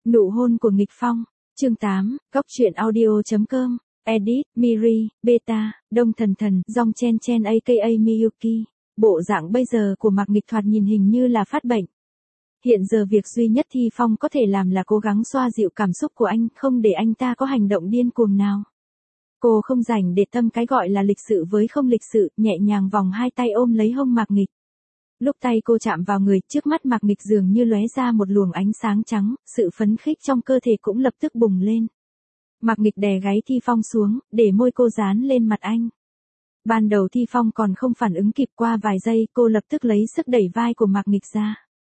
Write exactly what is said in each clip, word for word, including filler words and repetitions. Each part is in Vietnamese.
Nụ hôn của nghịch phong, chương tám, góc truyện audio.com, edit, Miri, Beta, Đông Thần Thần, Dong Chen Chen aka Miyuki. Bộ dạng bây giờ của Mạc Nghịch thoạt nhìn hình như là phát bệnh. Hiện giờ việc duy nhất Thi Phong có thể làm là cố gắng xoa dịu cảm xúc của anh, không để anh ta có hành động điên cuồng nào. Cô không rảnh để tâm cái gọi là lịch sự với không lịch sự, nhẹ nhàng vòng hai tay ôm lấy hông Mạc Nghịch. Lúc tay cô chạm vào người, trước mắt Mạc Nghịch dường như lóe ra một luồng ánh sáng trắng, sự phấn khích trong cơ thể cũng lập tức bùng lên. Mạc Nghịch đè gáy Thi Phong xuống, để môi cô dán lên mặt anh. Ban đầu Thi Phong còn không phản ứng kịp, qua vài giây cô lập tức lấy sức đẩy vai của Mạc Nghịch ra.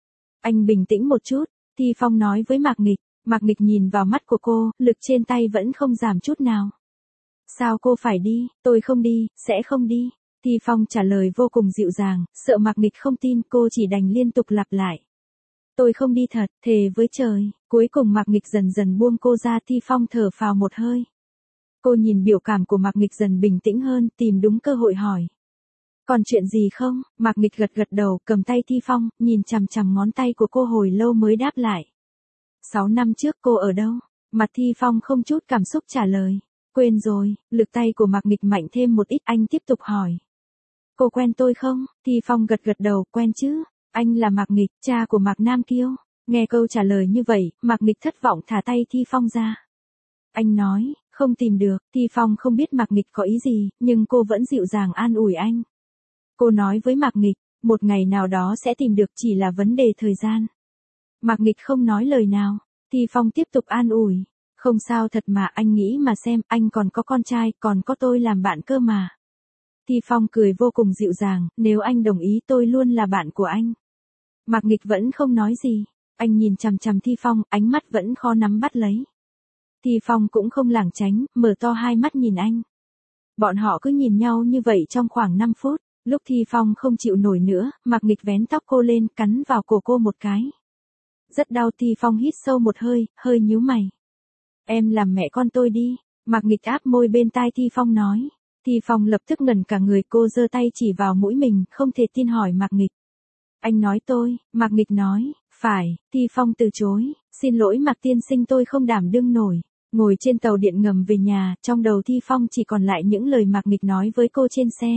Anh bình tĩnh một chút, Thi Phong nói với Mạc Nghịch. Mạc Nghịch nhìn vào mắt của cô, lực trên tay vẫn không giảm chút nào. Sao cô phải đi? Tôi không đi, sẽ không đi. Thi Phong trả lời vô cùng dịu dàng, sợ Mạc Nghịch không tin, cô chỉ đành liên tục lặp lại. Tôi không đi thật, thề với trời. Cuối cùng Mạc Nghịch dần dần buông cô ra, Thi Phong thở phào một hơi. Cô nhìn biểu cảm của Mạc Nghịch dần bình tĩnh hơn, tìm đúng cơ hội hỏi. Còn chuyện gì không? Mạc Nghịch gật gật đầu, cầm tay Thi Phong, nhìn chằm chằm ngón tay của cô hồi lâu mới đáp lại. Sáu năm trước cô ở đâu? Mặt Thi Phong không chút cảm xúc trả lời. Quên rồi. Lực tay của Mạc Nghịch mạnh thêm một ít, anh tiếp tục hỏi. Cô quen tôi không? Thi Phong gật gật đầu, quen chứ. Anh là Mạc Nghịch, cha của Mạc Nam Kiêu. Nghe câu trả lời như vậy, Mạc Nghịch thất vọng thả tay Thi Phong ra. Anh nói, không tìm được. Thi Phong không biết Mạc Nghịch có ý gì, nhưng cô vẫn dịu dàng an ủi anh. Cô nói với Mạc Nghịch, một ngày nào đó sẽ tìm được, chỉ là vấn đề thời gian. Mạc Nghịch không nói lời nào. Thi Phong tiếp tục an ủi. Không sao thật mà, anh nghĩ mà xem, anh còn có con trai, còn có tôi làm bạn cơ mà. Thi Phong cười vô cùng dịu dàng, nếu anh đồng ý tôi luôn là bạn của anh. Mạc Nghịch vẫn không nói gì. Anh nhìn chằm chằm Thi Phong, ánh mắt vẫn khó nắm bắt lấy. Thi Phong cũng không lảng tránh, mở to hai mắt nhìn anh. Bọn họ cứ nhìn nhau như vậy trong khoảng năm phút. Lúc Thi Phong không chịu nổi nữa, Mạc Nghịch vén tóc cô lên, cắn vào cổ cô một cái. Rất đau. Thi Phong hít sâu một hơi, hơi nhíu mày. Em làm mẹ con tôi đi. Mạc Nghịch áp môi bên tai Thi Phong nói. Thi Phong lập tức ngẩn cả người, cô giơ tay chỉ vào mũi mình, không thể tin hỏi Mạc Nghịch. Anh nói tôi. Mạc Nghịch nói. Phải. Thi Phong từ chối. Xin lỗi Mạc tiên sinh, tôi không đảm đương nổi. Ngồi trên tàu điện ngầm về nhà, trong đầu Thi Phong chỉ còn lại những lời Mạc Nghịch nói với cô trên xe.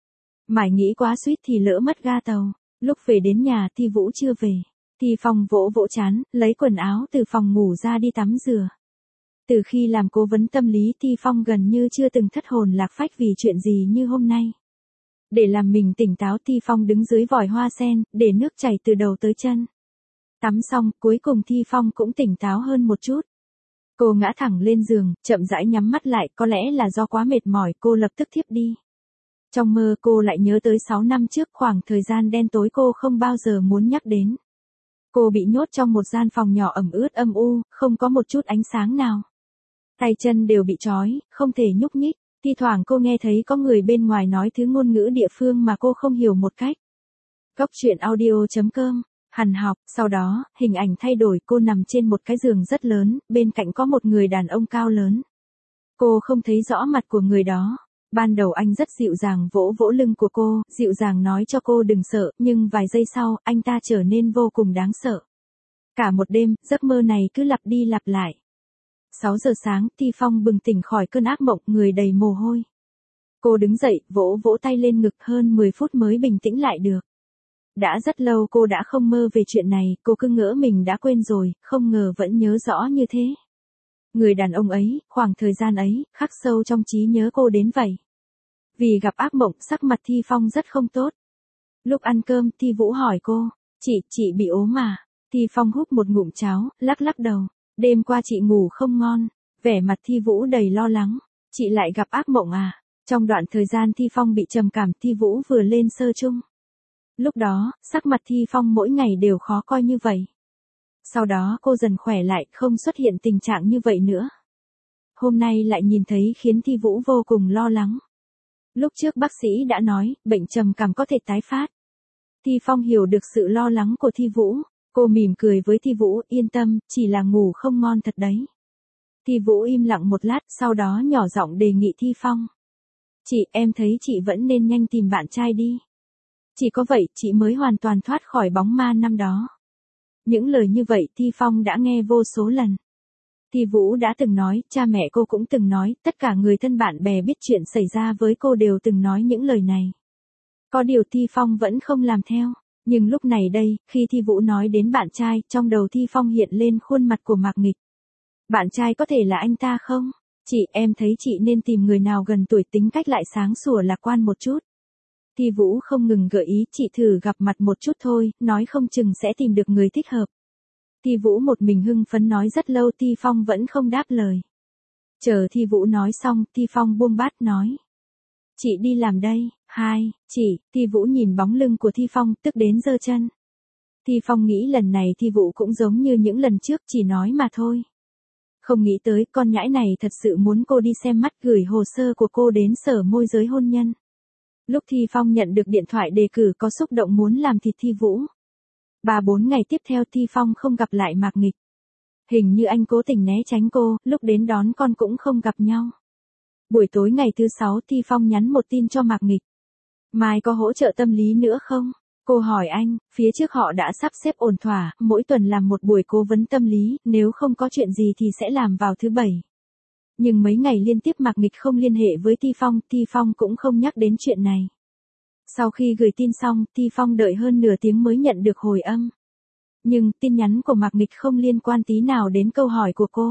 Mải nghĩ quá suýt thì lỡ mất ga tàu. Lúc về đến nhà, Thi Vũ chưa về. Thi Phong vỗ vỗ trán, lấy quần áo từ phòng ngủ ra đi tắm rửa. Từ khi làm cố vấn tâm lý, Thi Phong gần như chưa từng thất hồn lạc phách vì chuyện gì như hôm nay. Để làm mình tỉnh táo, Thi Phong đứng dưới vòi hoa sen, để nước chảy từ đầu tới chân. Tắm xong, cuối cùng Thi Phong cũng tỉnh táo hơn một chút. Cô ngã thẳng lên giường, chậm rãi nhắm mắt lại, có lẽ là do quá mệt mỏi, cô lập tức thiếp đi. Trong mơ cô lại nhớ tới sáu năm trước, khoảng thời gian đen tối cô không bao giờ muốn nhắc đến. Cô bị nhốt trong một gian phòng nhỏ ẩm ướt âm u, không có một chút ánh sáng nào. Tay chân đều bị trói, không thể nhúc nhích. Thi thoảng cô nghe thấy có người bên ngoài nói thứ ngôn ngữ địa phương mà cô không hiểu một cách. Góc truyện audio.com, Hàn Học. Sau đó, hình ảnh thay đổi, cô nằm trên một cái giường rất lớn, bên cạnh có một người đàn ông cao lớn. Cô không thấy rõ mặt của người đó. Ban đầu anh rất dịu dàng vỗ vỗ lưng của cô, dịu dàng nói cho cô đừng sợ, nhưng vài giây sau, anh ta trở nên vô cùng đáng sợ. Cả một đêm, giấc mơ này cứ lặp đi lặp lại. sáu giờ sáng, Thi Phong bừng tỉnh khỏi cơn ác mộng, người đầy mồ hôi. Cô đứng dậy, vỗ vỗ tay lên ngực, hơn mười phút mới bình tĩnh lại được. Đã rất lâu cô đã không mơ về chuyện này, cô cứ ngỡ mình đã quên rồi, không ngờ vẫn nhớ rõ như thế. Người đàn ông ấy, khoảng thời gian ấy, khắc sâu trong trí nhớ cô đến vậy. Vì gặp ác mộng, sắc mặt Thi Phong rất không tốt. Lúc ăn cơm, Thi Vũ hỏi cô, chị, chị bị ốm à? Thi Phong húp một ngụm cháo, lắc lắc đầu. Đêm qua chị ngủ không ngon. Vẻ mặt Thi Vũ đầy lo lắng. Chị lại gặp ác mộng à? Trong đoạn thời gian Thi Phong bị trầm cảm, Thi Vũ vừa lên sơ chung. Lúc đó, sắc mặt Thi Phong mỗi ngày đều khó coi như vậy. Sau đó cô dần khỏe lại, không xuất hiện tình trạng như vậy nữa. Hôm nay lại nhìn thấy khiến Thi Vũ vô cùng lo lắng. Lúc trước bác sĩ đã nói, bệnh trầm cảm có thể tái phát. Thi Phong hiểu được sự lo lắng của Thi Vũ. Cô mỉm cười với Thi Vũ, yên tâm, chỉ là ngủ không ngon thật đấy. Thi Vũ im lặng một lát, sau đó nhỏ giọng đề nghị Thi Phong. Chị, em thấy chị vẫn nên nhanh tìm bạn trai đi. Chỉ có vậy, chị mới hoàn toàn thoát khỏi bóng ma năm đó. Những lời như vậy Thi Phong đã nghe vô số lần. Thi Vũ đã từng nói, cha mẹ cô cũng từng nói, tất cả người thân bạn bè biết chuyện xảy ra với cô đều từng nói những lời này. Có điều Thi Phong vẫn không làm theo. Nhưng lúc này đây, khi Thi Vũ nói đến bạn trai, trong đầu Thi Phong hiện lên khuôn mặt của Mạc Nghịch. Bạn trai có thể là anh ta không? Chị, em thấy chị nên tìm người nào gần tuổi tính cách lại sáng sủa lạc quan một chút. Thi Vũ không ngừng gợi ý, chị thử gặp mặt một chút thôi, nói không chừng sẽ tìm được người thích hợp. Thi Vũ một mình hưng phấn nói rất lâu, Thi Phong vẫn không đáp lời. Chờ Thi Vũ nói xong, Thi Phong buông bát nói. Chị đi làm đây. Hai, chị, Thi Vũ nhìn bóng lưng của Thi Phong, tức đến giơ chân. Thi Phong nghĩ lần này Thi Vũ cũng giống như những lần trước, chỉ nói mà thôi. Không nghĩ tới, con nhãi này thật sự muốn cô đi xem mắt, gửi hồ sơ của cô đến sở môi giới hôn nhân. Lúc Thi Phong nhận được điện thoại đề cử có xúc động muốn làm thịt Thi Vũ. Ba bốn ngày tiếp theo Thi Phong không gặp lại Mạc Nghịch. Hình như anh cố tình né tránh cô, lúc đến đón con cũng không gặp nhau. Buổi tối ngày thứ sáu Thi Phong nhắn một tin cho Mạc Nghịch. Mai có hỗ trợ tâm lý nữa không? Cô hỏi anh, phía trước họ đã sắp xếp ổn thỏa, mỗi tuần làm một buổi cố vấn tâm lý, nếu không có chuyện gì thì sẽ làm vào thứ bảy. Nhưng mấy ngày liên tiếp Mạc Nghịch không liên hệ với Thi Phong, Thi Phong cũng không nhắc đến chuyện này. Sau khi gửi tin xong, Thi Phong đợi hơn nửa tiếng mới nhận được hồi âm. Nhưng, tin nhắn của Mạc Nghịch không liên quan tí nào đến câu hỏi của cô.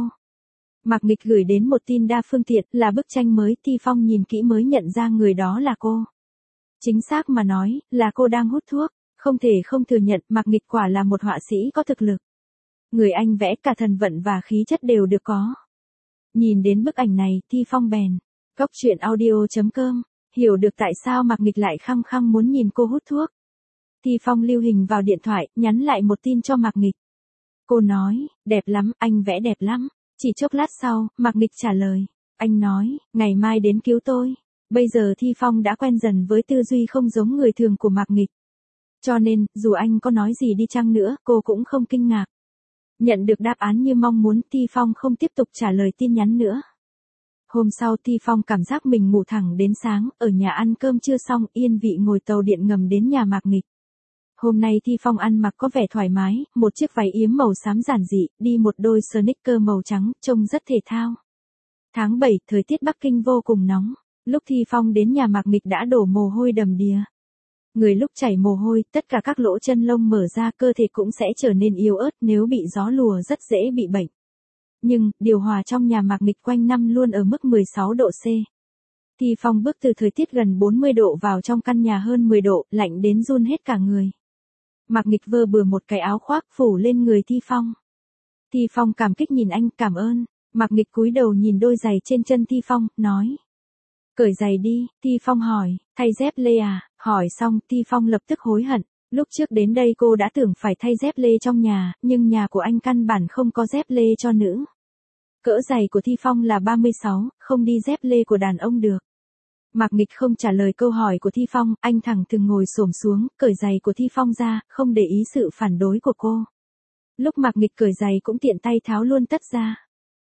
Mạc Nghịch gửi đến một tin đa phương tiện, là bức tranh mới, Thi Phong nhìn kỹ mới nhận ra người đó là cô. Chính xác mà nói, là cô đang hút thuốc, không thể không thừa nhận, Mạc Nghịch quả là một họa sĩ có thực lực. Người anh vẽ cả thần vận và khí chất đều được có. Nhìn đến bức ảnh này, Thi Phong bèn, góc truyện audio chấm com, hiểu được tại sao Mạc Nghịch lại khăng khăng muốn nhìn cô hút thuốc. Thi Phong lưu hình vào điện thoại, nhắn lại một tin cho Mạc Nghịch. Cô nói, đẹp lắm, anh vẽ đẹp lắm. Chỉ chốc lát sau, Mạc Nghịch trả lời. Anh nói, ngày mai đến cứu tôi. Bây giờ Thi Phong đã quen dần với tư duy không giống người thường của Mạc Nghịch. Cho nên, dù anh có nói gì đi chăng nữa, cô cũng không kinh ngạc. Nhận được đáp án như mong muốn, Thi Phong không tiếp tục trả lời tin nhắn nữa. Hôm sau Thi Phong cảm giác mình ngủ thẳng đến sáng, ở nhà ăn cơm chưa xong, yên vị ngồi tàu điện ngầm đến nhà Mạc Nghịch. Hôm nay Thi Phong ăn mặc có vẻ thoải mái, một chiếc váy yếm màu xám giản dị, đi một đôi sneaker màu trắng, trông rất thể thao. Tháng bảy, thời tiết Bắc Kinh vô cùng nóng. Lúc Thi Phong đến nhà Mạc Nghịch đã đổ mồ hôi đầm đìa. Người lúc chảy mồ hôi, tất cả các lỗ chân lông mở ra, cơ thể cũng sẽ trở nên yếu ớt, nếu bị gió lùa rất dễ bị bệnh. Nhưng, điều hòa trong nhà Mạc Nghịch quanh năm luôn ở mức mười sáu độ C. Thi Phong bước từ thời tiết gần bốn mươi độ vào trong căn nhà hơn mười độ, lạnh đến run hết cả người. Mạc Nghịch vơ bừa một cái áo khoác phủ lên người Thi Phong. Thi Phong cảm kích nhìn anh, cảm ơn. Mạc Nghịch cúi đầu nhìn đôi giày trên chân Thi Phong, nói. Cởi giày đi, Thi Phong hỏi, thay dép lê à? Hỏi xong, Thi Phong lập tức hối hận. Lúc trước đến đây cô đã tưởng phải thay dép lê trong nhà, nhưng nhà của anh căn bản không có dép lê cho nữ. Cỡ giày của Thi Phong là ba mươi sáu, không đi dép lê của đàn ông được. Mạc Nghịch không trả lời câu hỏi của Thi Phong, anh thẳng thừng ngồi xổm xuống, cởi giày của Thi Phong ra, không để ý sự phản đối của cô. Lúc Mạc Nghịch cởi giày cũng tiện tay tháo luôn tất ra.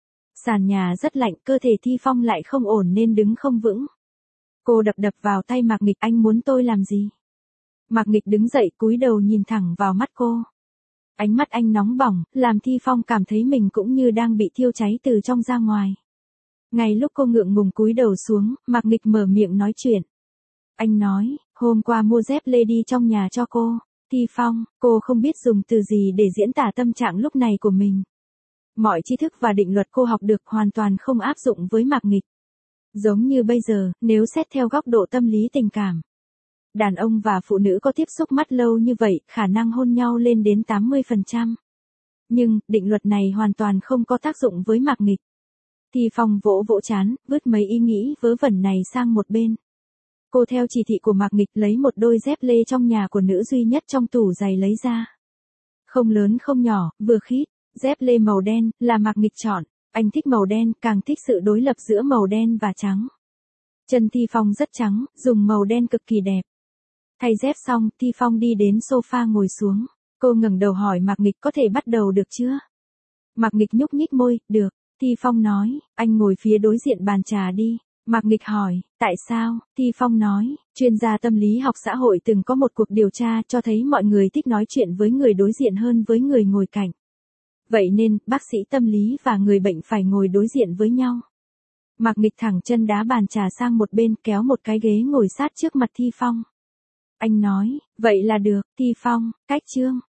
Sàn nhà rất lạnh, cơ thể Thi Phong lại không ổn nên đứng không vững. Cô đập đập vào tay Mạc Nghịch, anh muốn tôi làm gì? Mạc Nghịch đứng dậy cúi đầu nhìn thẳng vào mắt cô. Ánh mắt anh nóng bỏng, làm Thi Phong cảm thấy mình cũng như đang bị thiêu cháy từ trong ra ngoài. Ngay lúc cô ngượng ngùng cúi đầu xuống, Mạc Nghịch mở miệng nói chuyện. Anh nói, hôm qua mua dép lê đi trong nhà cho cô. Thi Phong, cô không biết dùng từ gì để diễn tả tâm trạng lúc này của mình. Mọi tri thức và định luật cô học được hoàn toàn không áp dụng với Mạc Nghịch. Giống như bây giờ, nếu xét theo góc độ tâm lý tình cảm. Đàn ông và phụ nữ có tiếp xúc mắt lâu như vậy, khả năng hôn nhau lên đến tám mươi phần trăm. Nhưng, định luật này hoàn toàn không có tác dụng với Mạc Nghịch. Thi Phong vỗ vỗ chán, vứt mấy ý nghĩ vớ vẩn này sang một bên. Cô theo chỉ thị của Mạc Nghịch lấy một đôi dép lê trong nhà của nữ duy nhất trong tủ giày lấy ra. Không lớn không nhỏ, vừa khít, dép lê màu đen, là Mạc Nghịch chọn. Anh thích màu đen, càng thích sự đối lập giữa màu đen và trắng. Chân Thi Phong rất trắng, dùng màu đen cực kỳ đẹp. Thay dép xong, Thi Phong đi đến sofa ngồi xuống. Cô ngẩng đầu hỏi Mạc Nghịch có thể bắt đầu được chưa? Mạc Nghịch nhúc nhích môi, được. Thi Phong nói, anh ngồi phía đối diện bàn trà đi. Mạc Nghịch hỏi, tại sao? Thi Phong nói, chuyên gia tâm lý học xã hội từng có một cuộc điều tra cho thấy mọi người thích nói chuyện với người đối diện hơn với người ngồi cạnh. Vậy nên, bác sĩ tâm lý và người bệnh phải ngồi đối diện với nhau. Mạc Nghịch thẳng chân đá bàn trà sang một bên, kéo một cái ghế ngồi sát trước mặt Thi Phong. Anh nói, vậy là được, Thi Phong, cách chương.